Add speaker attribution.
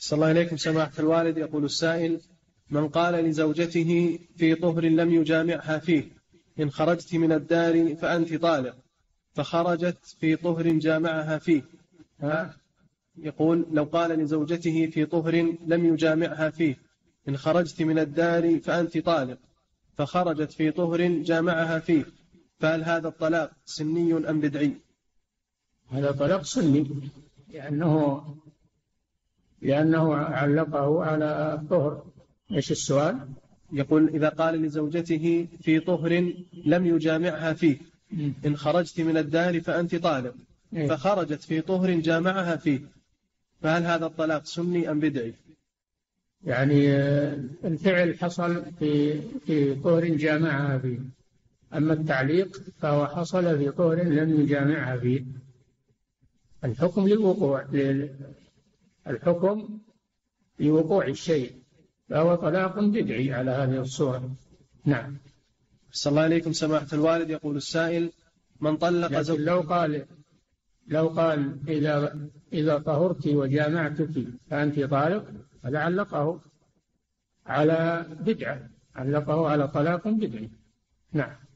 Speaker 1: صلى الله عليكم سماحة الوالد. يقول السائل: من قال لزوجته في طهر لم يجامعها فيه: إن خرجت من الدار فأنت طالق، فخرجت في طهر جامعها فيه. يقول: لو قال لزوجته في طهر لم يجامعها فيه: إن خرجت من الدار فأنت طالق، فخرجت في طهر جامعها فيه، فهل هذا الطلاق سني أم بدعي؟
Speaker 2: هذا طلاق سني، لأنه علقه على الطهر. إيش السؤال؟
Speaker 1: يقول: إذا قال لزوجته في طهر لم يجامعها فيه: إن خرجت من الدار فأنت طالق، فخرجت في طهر جامعها فيه، فهل هذا الطلاق سني أم بدعي؟
Speaker 2: يعني الفعل حصل في طهر جامعها فيه، أما التعليق فهو حصل في طهر لم يجامعها فيه. الحكم لوقوع الشيء، فهو طلاق بدعي على هذه الصورة. نعم.
Speaker 1: صلى الله عليكم سماحة الوالد. يقول السائل: من طلق
Speaker 2: زوجته، لو قال إذا طهرت وجامعتك فأنت طالق، هذا علقه على بدعة، علقه على طلاق بدعي. نعم.